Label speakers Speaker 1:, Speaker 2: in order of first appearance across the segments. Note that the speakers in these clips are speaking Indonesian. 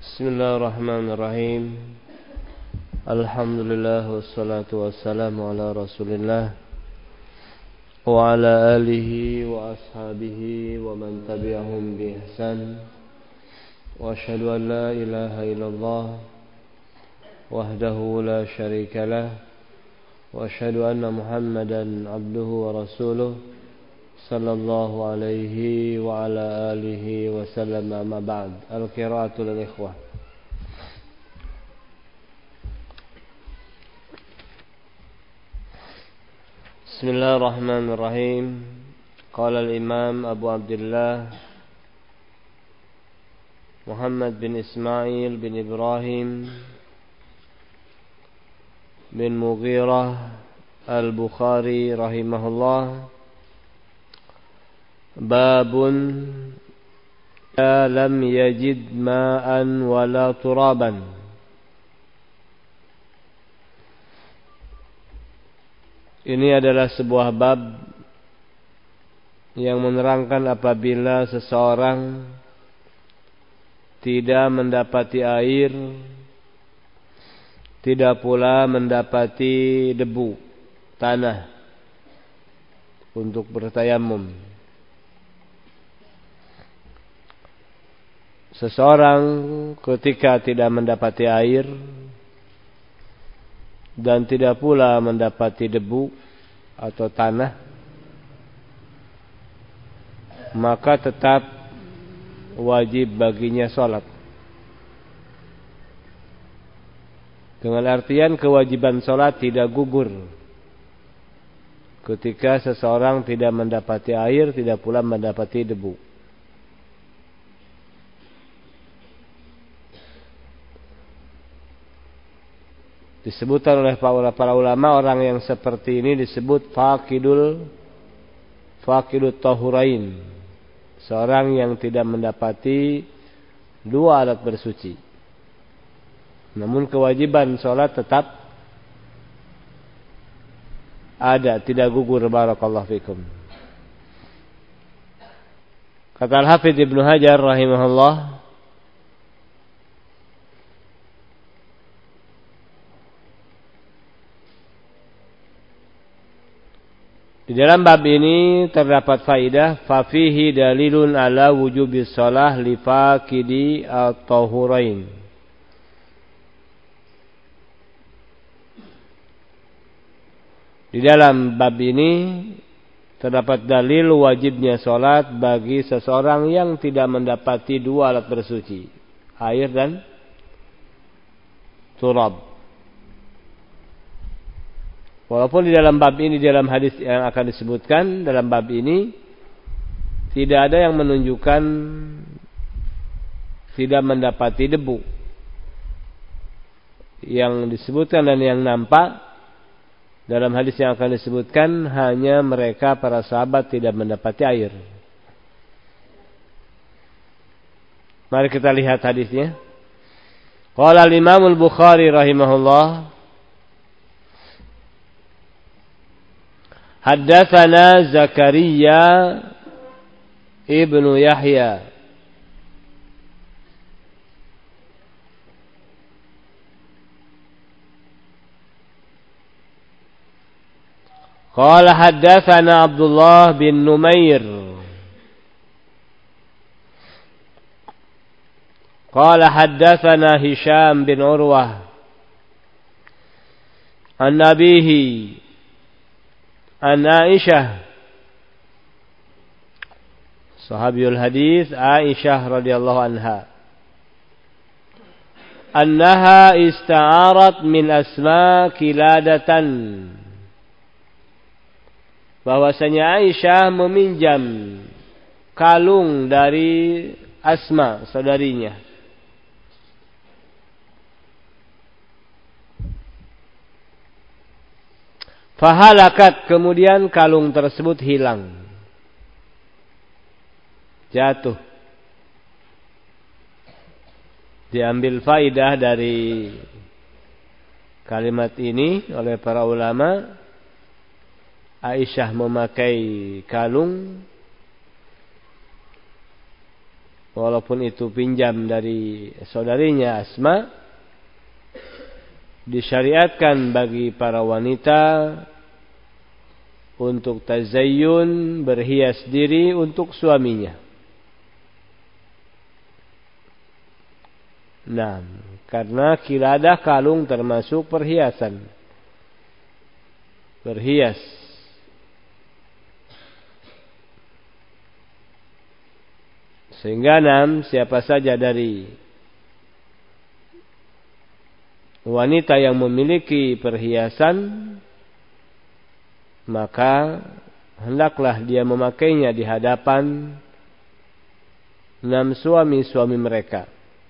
Speaker 1: Bismillahirrahmanirrahim. Alhamdulillah wassalatu wassalamu ala Rasulillah wa ala alihi wa ashabihi wa man tabi'ahum bi ihsan. Wa asyhadu an la ilaha illallah wahdahu la syarika lah wa asyhadu anna Muhammadan abduhu wa rasuluh sallallahu alaihi wa ala alihi wa sallam. Amma ba'd. Al-qira'atu lil ikhwah. Bismillahirrahmanirrahim. Qala al-imam Abu Abdullah Muhammad bin Ismail bin Ibrahim bin Mughirah al-Bukhari rahimahullah, babun lam yajid ma'an wala turaban. Ini adalah sebuah bab yang menerangkan apabila seseorang tidak mendapati air, tidak pula mendapati debu tanah untuk bertayamum. Seseorang ketika tidak mendapati air dan tidak pula mendapati debu atau tanah, maka tetap wajib baginya sholat. Dengan artian kewajiban sholat tidak gugur ketika seseorang tidak mendapati air, tidak pula mendapati debu. Disebutkan oleh para ulama, orang yang seperti ini disebut faqidut tahurain, seorang yang tidak mendapati dua alat bersuci, namun kewajiban sholat tetap ada, tidak gugur. Barakallahu fikum. Kata Al-Hafidz Ibnu Hajar rahimahullah, di dalam bab ini terdapat faidah, fafihi dalilun ala wujubis shalah li faqidi at-tahurain. Di dalam bab ini terdapat dalil wajibnya salat bagi seseorang yang tidak mendapati dua alat bersuci, air dan turab. Walaupun di dalam bab ini, di dalam hadis yang akan disebutkan dalam bab ini, tidak ada yang menunjukkan tidak mendapati debu. Yang disebutkan dan yang nampak dalam hadis yang akan disebutkan hanya mereka para sahabat tidak mendapati air. Mari kita lihat hadisnya. Qala al-Imam al-Bukhari rahimahullah, haddatsana Zakaria ibnu Yahya qala haddatsana Abdullah bin Numair qala haddatsana Hisham bin Urwah an abihi an Aisyah, sahabiyul hadis Aisyah radhiyallahu anha, annaha ista'arat min Asma kiladatan, bahwasanya Aisyah meminjam kalung dari Asma, saudarinya. Fahalakat, kemudian kalung tersebut hilang, jatuh. Diambil faidah dari kalimat ini oleh para ulama, Aisyah memakai kalung walaupun itu pinjam dari saudarinya Asma, disyariatkan bagi para wanita untuk tazayyun, berhias diri untuk suaminya. Nah, karena kiladah kalung termasuk perhiasan. Berhias. Sehingga siapa saja dari wanita yang memiliki perhiasan, maka hendaklah dia memakainya di hadapan suami-suami mereka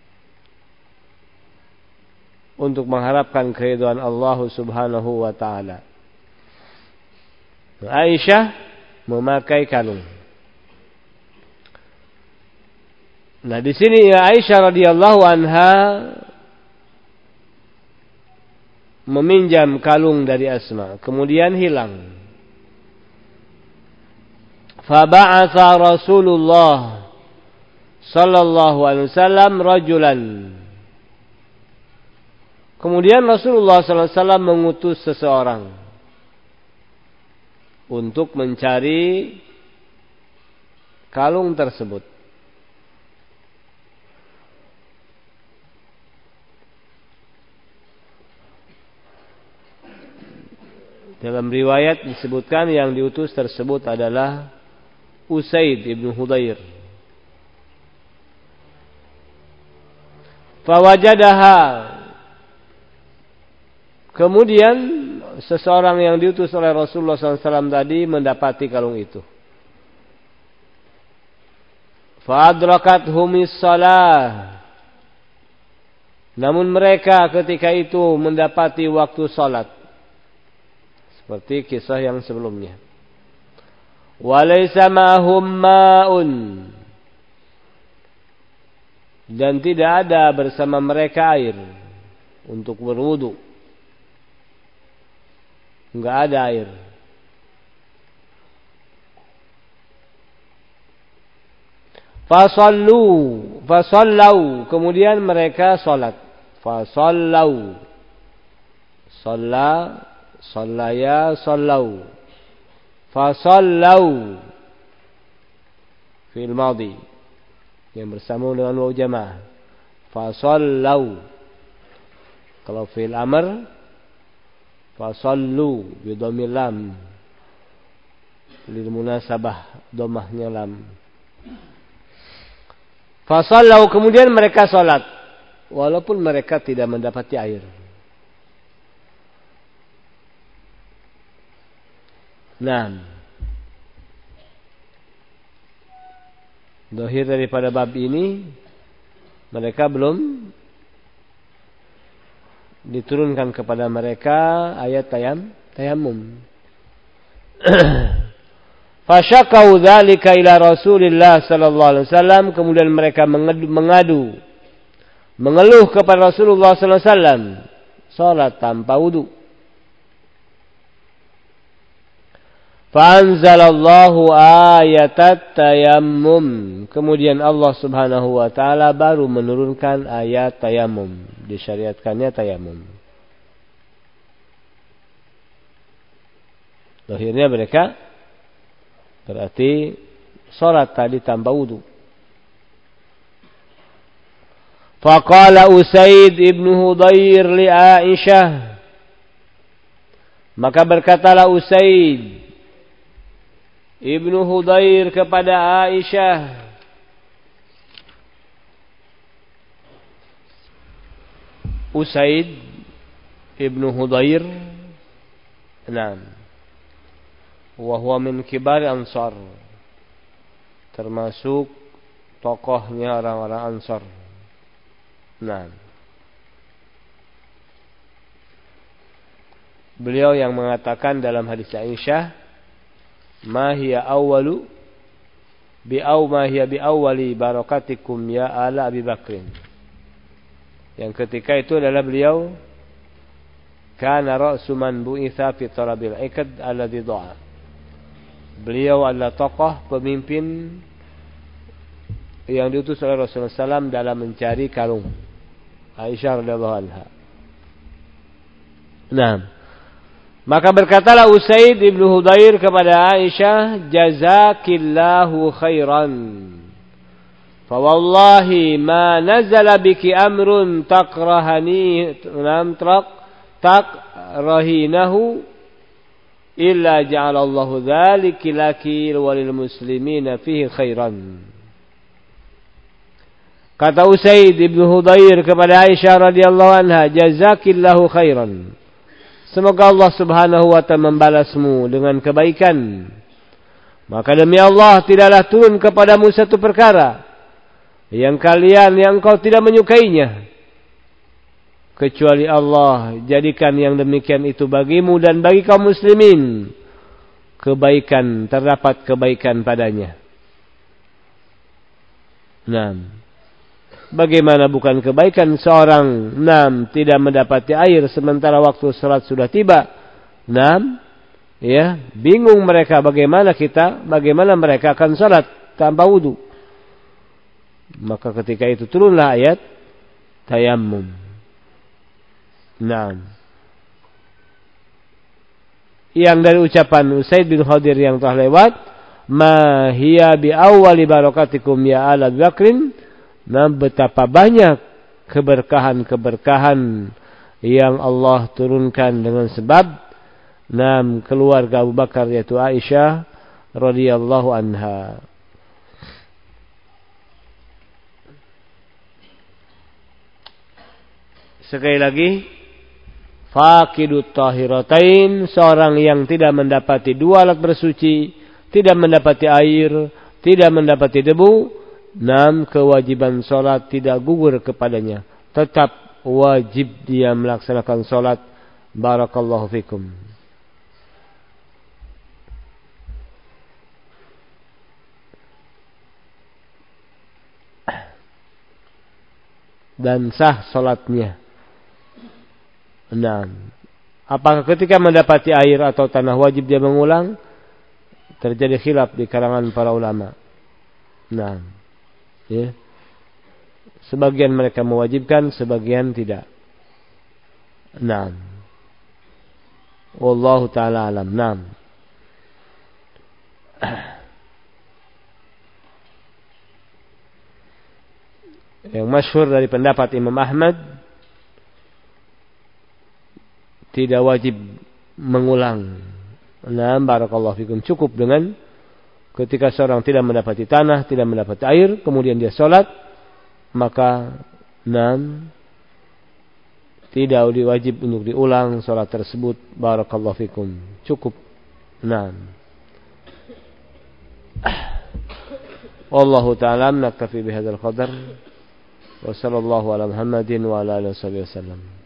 Speaker 1: untuk mengharapkan keridhaan Allah Subhanahu wa taala. Aisyah memakai kalung. Nah, di sini Aisyah radhiyallahu anha meminjam kalung dari Asma, kemudian hilang. Faba'atha Rasulullah sallallahu alaihi wasallam rajulan. Kemudian Rasulullah sallallahu alaihi wasallam mengutus seseorang untuk mencari kalung tersebut. Dalam riwayat disebutkan yang diutus tersebut adalah Usaid ibn Hudayr. Fawajadaha. Kemudian seseorang yang diutus oleh Rasulullah SAW tadi mendapati kalung itu. Fa'adrakat humis salah. Namun mereka ketika itu mendapati waktu salat. Seperti kisah yang sebelumnya. Walaysa ma'hum ma'un. Dan tidak ada bersama mereka air untuk berwudu. Enggak ada air. Fasallau. Kemudian mereka salat. Fasallau. Sallaya sallau. Fasallau fi'il madhi yang bersama dengan waw jamaah. Fasallau. Kalau fi'il amr fasallu bi dhammil lam lil munasabah, dhammahnya lam. Fasallau, kemudian mereka salat walaupun mereka tidak mendapati air. Nah, dohir daripada bab ini, mereka belum diturunkan kepada mereka ayat tayamum. Fasyakau dzalika ila Rasulillah sallallahu alaihi wasallam, kemudian mereka mengeluh kepada Rasulullah sallallahu alaihi wasallam salat tanpa wudu. Fa'anzalallahu ayatat tayammum. Kemudian Allah Subhanahu wa taala baru menurunkan ayat tayammum, disyariatkannya tayammum. Akhirnya mereka berarti salat tadi tanpa wudu. Faqala Usaid ibn Hudayr li Aisyah. Maka berkatalah Usaid Ibnu Hudayr kepada Aisyah, Usaid Ibnu Hudayr, nah, wa huwa min kibar Ansar, termasuk tokohnya orang-orang Ansar. Nah, beliau yang mengatakan dalam hadis Aisyah, ma hiya bi awwali barakatikum ya ala Abi Bakrin. Yang ketika itu adalah beliau kana ra'su man bu'itha fi talabil ikad alladhi dha'a. Beliau adalah tokoh pemimpin yang diutus oleh Rasulullah SAW dalam mencari kalung Aisyah radhiyallahu anha. Nah, maka berkatalah Usaid ibn Hudayr kepada Aisyah, jazakillahu khairan. Fa wallahi ma nazala biki amrun takrahinahu illa ja'alallahu dzalika laki walil muslimina fihi khairan. Kata Usaid ibn Hudayr kepada Aisyah radhiyallahu anha, jazakillahu khairan. Semoga Allah Subhanahu wa ta'ala membalasmu dengan kebaikan. Maka demi Allah tidaklah turun kepadamu satu perkara yang engkau tidak menyukainya, kecuali Allah jadikan yang demikian itu bagimu dan bagi kaum muslimin kebaikan, terdapat kebaikan padanya. Nah, bagaimana bukan kebaikan seorang tidak mendapati air sementara waktu salat sudah tiba. Bingung mereka bagaimana mereka akan salat tanpa wudu. Maka ketika itu turunlah ayat tayammum. Yang dari ucapan Usaid bin Khadir yang telah lewat, ma hiya bi awwali barakatikum ya ala Bakrin. Betapa banyak keberkahan-keberkahan yang Allah turunkan dengan sebab keluarga Abu Bakar, yaitu Aisyah radhiyallahu anha. Sekali lagi, faqidut tahiratain, seorang yang tidak mendapati dua alat bersuci, tidak mendapati air, tidak mendapati debu, kewajiban sholat tidak gugur kepadanya. Tetap wajib dia melaksanakan sholat. Barakallahu fikum. Dan sah sholatnya. Apakah ketika mendapati air atau tanah wajib dia mengulang? Terjadi khilaf di kalangan para ulama. Sebagian mereka mewajibkan, sebagian tidak. Wallahu ta'ala alam. Yang masyhur dari pendapat Imam Ahmad, tidak wajib mengulang. Barakallahu fikum. Cukup dengan ketika seorang tidak mendapati tanah, tidak mendapati air, kemudian dia sholat, maka tidak wajib untuk diulang sholat tersebut. Barakallahu fikum. Cukup. Wallahu ta'ala naktafi bihadzal qadar. Wa sallallahu ala Muhammadin wa ala alihi wasallam.